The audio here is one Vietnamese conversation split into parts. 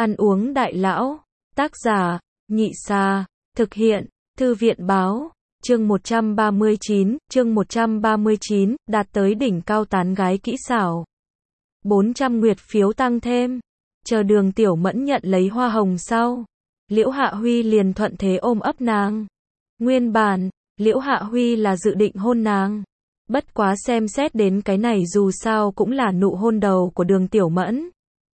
Ăn uống đại lão. Tác giả, Nhị Sa. Thực hiện, Thư viện báo. Chương 139, đạt tới đỉnh cao tán gái kỹ xảo. 400 nguyệt phiếu tăng thêm. Chờ Đường Tiểu Mẫn nhận lấy hoa hồng sau, Liễu Hạ Huy liền thuận thế ôm ấp nàng. Nguyên bản, Liễu Hạ Huy là dự định hôn nàng. Bất quá xem xét đến cái này dù sao cũng là nụ hôn đầu của Đường Tiểu Mẫn.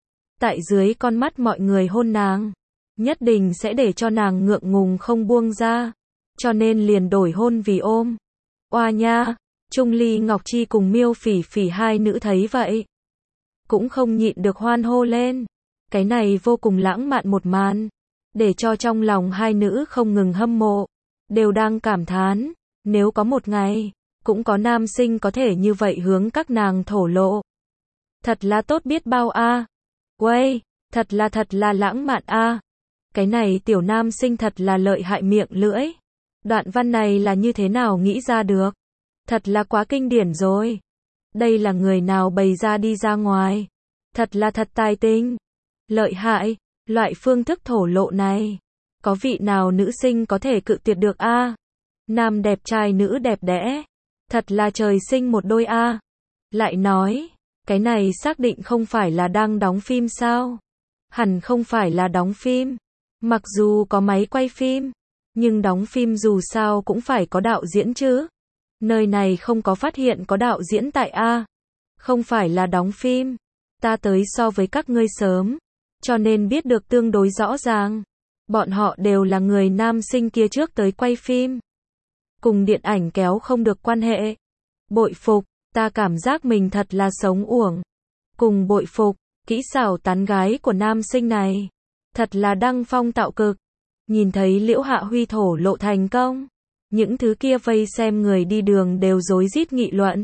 Tại dưới con mắt mọi người hôn nàng, nhất định sẽ để cho nàng ngượng ngùng không buông ra. Cho nên liền đổi hôn vì ôm. Oa nha, Trung Ly Ngọc Chi cùng Miêu Phỉ Phỉ hai nữ thấy vậy, cũng không nhịn được hoan hô lên. Cái này vô cùng lãng mạn một màn, để cho trong lòng hai nữ không ngừng hâm mộ, đều đang cảm thán, nếu có một ngày, cũng có nam sinh có thể như vậy hướng các nàng thổ lộ. Thật là tốt biết bao a. Uầy, thật là lãng mạn a. Cái này tiểu nam sinh thật là lợi hại miệng lưỡi. Đoạn văn này là như thế nào nghĩ ra được? Thật là quá kinh điển rồi. Đây là người nào bày ra đi ra ngoài? Thật tài tình. Lợi hại, loại phương thức thổ lộ này, có vị nào nữ sinh có thể cự tuyệt được a? Nam đẹp trai nữ đẹp đẽ, thật là trời sinh một đôi a. Lại nói, cái này xác định không phải là đang đóng phim sao? Hẳn không phải là đóng phim. Mặc dù có máy quay phim, nhưng đóng phim dù sao cũng phải có đạo diễn chứ. Nơi này không có phát hiện có đạo diễn tại a. Không phải là đóng phim. Ta tới so với các ngươi sớm, cho nên biết được tương đối rõ ràng. Bọn họ đều là người nam sinh kia trước tới quay phim. Cùng điện ảnh kéo không được quan hệ. Bội phục, ta cảm giác mình thật là sống uổng. Cùng bội phục, kỹ xảo tán gái của nam sinh này. Thật là đăng phong tạo cực. Nhìn thấy Liễu Hạ Huy thổ lộ thành công, những thứ kia vây xem người đi đường đều rối rít nghị luận.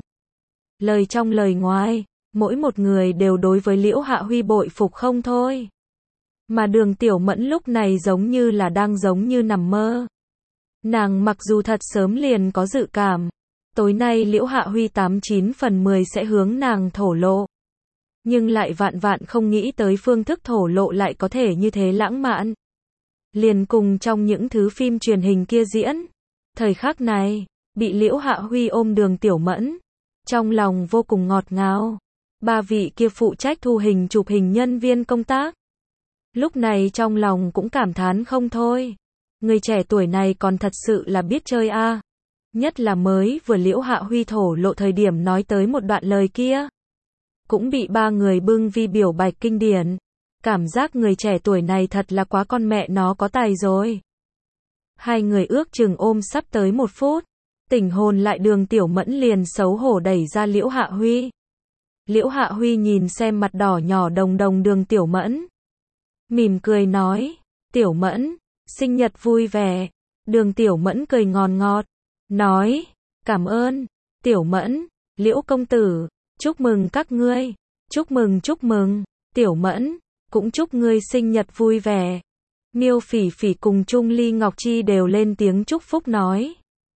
Lời trong lời ngoài, mỗi một người đều đối với Liễu Hạ Huy bội phục không thôi. Mà Đường Tiểu Mẫn lúc này giống như là đang giống như nằm mơ. Nàng mặc dù thật sớm liền có dự cảm, tối nay Liễu Hạ Huy 89 phần 10 sẽ hướng nàng thổ lộ. Nhưng lại vạn không nghĩ tới phương thức thổ lộ lại có thể như thế lãng mạn. Liền cùng trong những thứ phim truyền hình kia diễn. Thời khắc này, bị Liễu Hạ Huy ôm Đường Tiểu Mẫn, trong lòng vô cùng ngọt ngào. Ba vị kia phụ trách thu hình chụp hình nhân viên công tác, lúc này trong lòng cũng cảm thán không thôi. Người trẻ tuổi này còn thật sự là biết chơi a. Nhất là mới vừa Liễu Hạ Huy thổ lộ thời điểm nói tới một đoạn lời kia, cũng bị ba người bưng vi biểu bạch kinh điển. Cảm giác người trẻ tuổi này thật là quá con mẹ nó có tài rồi. Hai người ước chừng ôm sắp tới 1 phút, tỉnh hồn lại Đường Tiểu Mẫn liền xấu hổ đẩy ra Liễu Hạ Huy. Liễu Hạ Huy nhìn xem mặt đỏ nhỏ đồng Đường Tiểu Mẫn, mỉm cười nói, Tiểu Mẫn, sinh nhật vui vẻ. Đường Tiểu Mẫn cười ngon ngọt, nói, cảm ơn, Tiểu Mẫn, Liễu công tử, chúc mừng các ngươi, chúc mừng, Tiểu Mẫn, cũng chúc ngươi sinh nhật vui vẻ. Miêu Phỉ Phỉ cùng Trung Ly Ngọc Chi đều lên tiếng chúc phúc nói.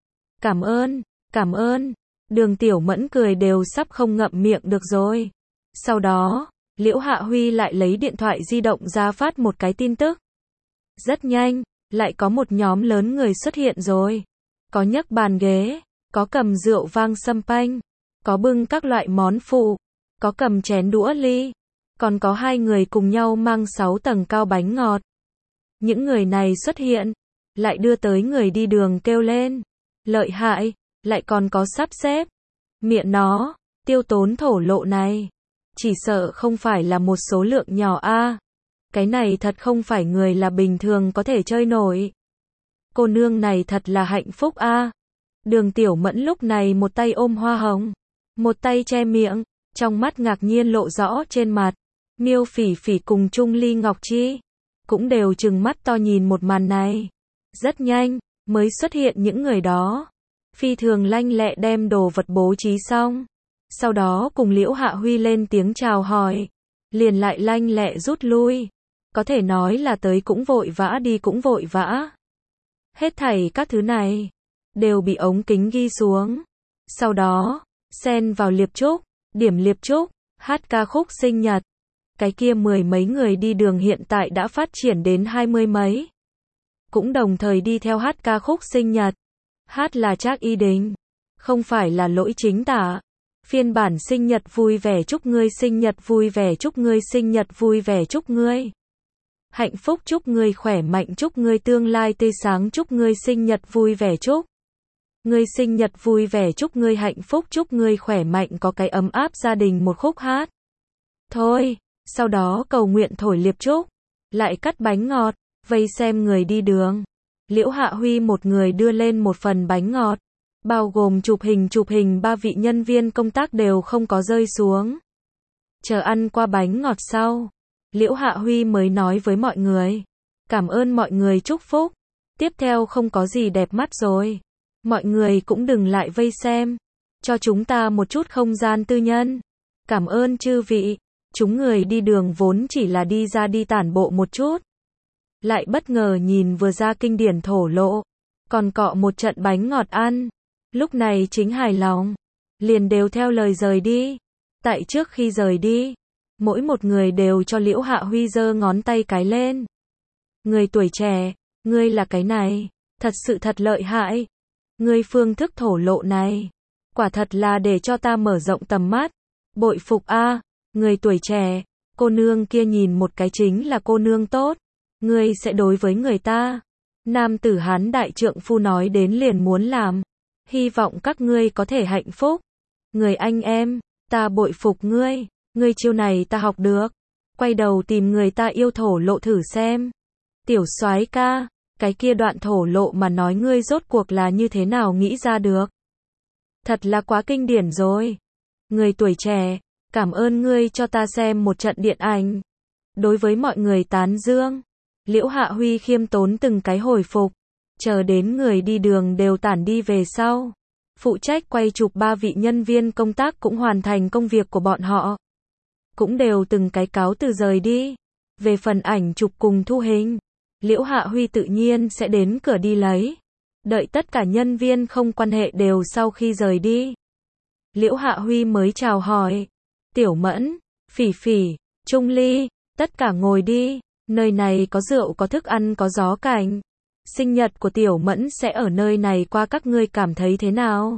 Cảm ơn, Đường Tiểu Mẫn cười đều sắp không ngậm miệng được rồi. Sau đó, Liễu Hạ Huy lại lấy điện thoại di động ra phát một cái tin tức. Rất nhanh, lại có một nhóm lớn người xuất hiện rồi. Có nhấc bàn ghế, có cầm rượu vang sâm panh, có bưng các loại món phụ, có cầm chén đũa ly, còn có 2 người cùng nhau mang 6 tầng cao bánh ngọt. Những người này xuất hiện, lại đưa tới người đi đường kêu lên. Lợi hại, lại còn có sắp xếp. Miệng nó, tiêu tốn thổ lộ này. Chỉ sợ không phải là một số lượng nhỏ a. Cái này thật không phải người là bình thường có thể chơi nổi. Cô nương này thật là hạnh phúc a. Đường Tiểu Mẫn lúc này một tay ôm hoa hồng, một tay che miệng, trong mắt ngạc nhiên lộ rõ trên mặt. Miêu Phỉ Phỉ cùng Trung Ly Ngọc Chi cũng đều trừng mắt to nhìn một màn này. Rất nhanh, mới xuất hiện những người đó. Phi thường lanh lẹ đem đồ vật bố trí xong. Sau đó cùng Liễu Hạ Huy lên tiếng chào hỏi. Liền lại lanh lẹ rút lui. Có thể nói là tới cũng vội vã đi cũng vội vã. Hết thảy các thứ này đều bị ống kính ghi xuống. Sau đó, xen vào liệp trúc, điểm liệp trúc, hát ca khúc sinh nhật. cái kia 10 mấy người đi đường hiện tại đã phát triển đến 20 mấy. Cũng đồng thời đi theo hát ca khúc sinh nhật. Hát là Trác Y Đình, không phải là Lỗi Chính Tả. Phiên bản sinh nhật vui vẻ chúc ngươi sinh nhật vui vẻ chúc ngươi sinh nhật vui vẻ chúc ngươi hạnh phúc chúc ngươi khỏe mạnh chúc ngươi tương lai tươi sáng chúc ngươi sinh nhật vui vẻ chúc ngươi sinh nhật vui vẻ chúc ngươi hạnh phúc chúc ngươi khỏe mạnh có cái ấm áp gia đình một khúc hát. Thôi, sau đó cầu nguyện thổi liệp chúc, lại cắt bánh ngọt, vây xem người đi đường. Liễu Hạ Huy một người đưa lên một phần bánh ngọt, bao gồm chụp hình 3 vị nhân viên công tác đều không có rơi xuống. Chờ ăn qua bánh ngọt sau, Liễu Hạ Huy mới nói với mọi người, cảm ơn mọi người chúc phúc, tiếp theo không có gì đẹp mắt rồi. Mọi người cũng đừng lại vây xem, cho chúng ta một chút không gian tư nhân. Cảm ơn chư vị, chúng người đi đường vốn chỉ là đi ra đi tản bộ một chút. Lại bất ngờ nhìn vừa ra kinh điển thổ lộ, còn cọ một trận bánh ngọt ăn. Lúc này chính hài lòng, liền đều theo lời rời đi. Tại trước khi rời đi, mỗi một người đều cho Liễu Hạ Huy giơ ngón tay cái lên. Người tuổi trẻ, ngươi là cái này, thật sự thật lợi hại. Ngươi phương thức thổ lộ này, quả thật là để cho ta mở rộng tầm mắt. Bội phục a, người tuổi trẻ, cô nương kia nhìn một cái chính là cô nương tốt. Ngươi sẽ đối với người ta. Nam tử Hán đại trượng phu nói đến liền muốn làm. Hy vọng các ngươi có thể hạnh phúc. Người anh em, ta bội phục ngươi. Ngươi chiêu này ta học được. Quay đầu tìm người ta yêu thổ lộ thử xem. Tiểu soái ca, cái kia đoạn thổ lộ mà nói ngươi rốt cuộc là như thế nào nghĩ ra được. Thật là quá kinh điển rồi. Người tuổi trẻ, cảm ơn ngươi cho ta xem một trận điện ảnh. Đối với mọi người tán dương, Liễu Hạ Huy khiêm tốn từng cái hồi phục. Chờ đến người đi đường đều tản đi về sau. Phụ trách quay chụp 3 vị nhân viên công tác cũng hoàn thành công việc của bọn họ. Cũng đều từng cái cáo từ rời đi. Về phần ảnh chụp cùng thu hình, Liễu Hạ Huy tự nhiên sẽ đến cửa đi lấy. Đợi tất cả nhân viên không quan hệ đều sau khi rời đi, Liễu Hạ Huy mới chào hỏi. Tiểu Mẫn, Phỉ Phỉ, Trung Ly, tất cả ngồi đi. Nơi này có rượu có thức ăn có gió cảnh. Sinh nhật của Tiểu Mẫn sẽ ở nơi này qua các ngươi cảm thấy thế nào?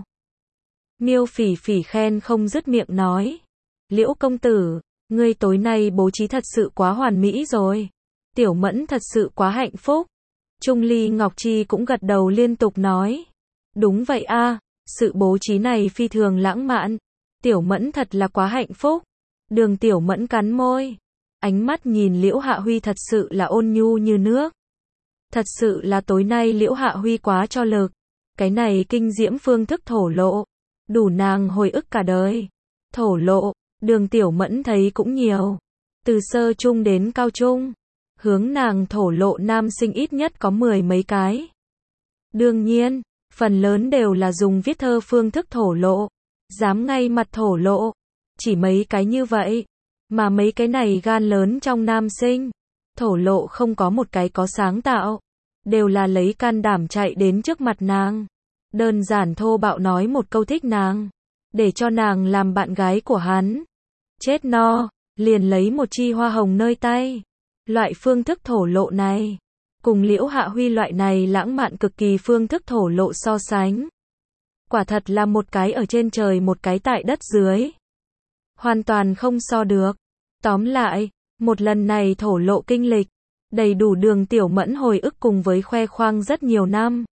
Miêu Phỉ Phỉ khen không dứt miệng nói. Liễu công tử, ngươi tối nay bố trí thật sự quá hoàn mỹ rồi. Tiểu Mẫn thật sự quá hạnh phúc. Trung Ly Ngọc Chi cũng gật đầu liên tục nói. Đúng vậy a, sự bố trí này phi thường lãng mạn. Tiểu Mẫn thật là quá hạnh phúc. Đường Tiểu Mẫn cắn môi. Ánh mắt nhìn Liễu Hạ Huy thật sự là ôn nhu như nước. Thật sự là tối nay Liễu Hạ Huy quá cho lực. Cái này kinh diễm phương thức thổ lộ, đủ nàng hồi ức cả đời. Thổ lộ, Đường Tiểu Mẫn thấy cũng nhiều. Từ sơ trung đến cao trung, hướng nàng thổ lộ nam sinh ít nhất có 10 mấy cái. Đương nhiên, phần lớn đều là dùng viết thơ phương thức thổ lộ. Dám ngay mặt thổ lộ. Chỉ mấy cái như vậy. Mà mấy cái này gan lớn trong nam sinh. Thổ lộ không có một cái có sáng tạo. Đều là lấy can đảm chạy đến trước mặt nàng. Đơn giản thô bạo nói một câu thích nàng. Để cho nàng làm bạn gái của hắn. Chết no, liền lấy một chi hoa hồng nơi tay. Loại phương thức thổ lộ này, cùng Liễu Hạ Huy loại này lãng mạn cực kỳ phương thức thổ lộ so sánh. Quả thật là một cái ở trên trời một cái tại đất dưới. Hoàn toàn không so được. Tóm lại, một lần này thổ lộ kinh lịch, đầy đủ Đường Tiểu Mẫn hồi ức cùng với khoe khoang rất nhiều năm.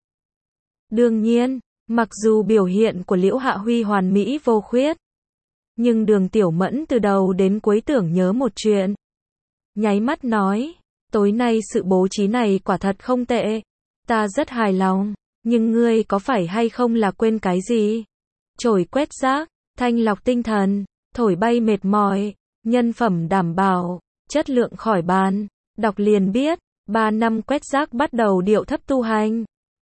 Đương nhiên, mặc dù biểu hiện của Liễu Hạ Huy hoàn mỹ vô khuyết, nhưng Đường Tiểu Mẫn từ đầu đến cuối tưởng nhớ một chuyện. Nháy mắt nói, tối nay sự bố trí này quả thật không tệ. Ta rất hài lòng, nhưng ngươi có phải hay không là quên cái gì? Chổi quét rác, thanh lọc tinh thần, thổi bay mệt mỏi, nhân phẩm đảm bảo, chất lượng khỏi bàn. Đọc liền biết, 3 năm quét rác bắt đầu điệu thấp tu hành.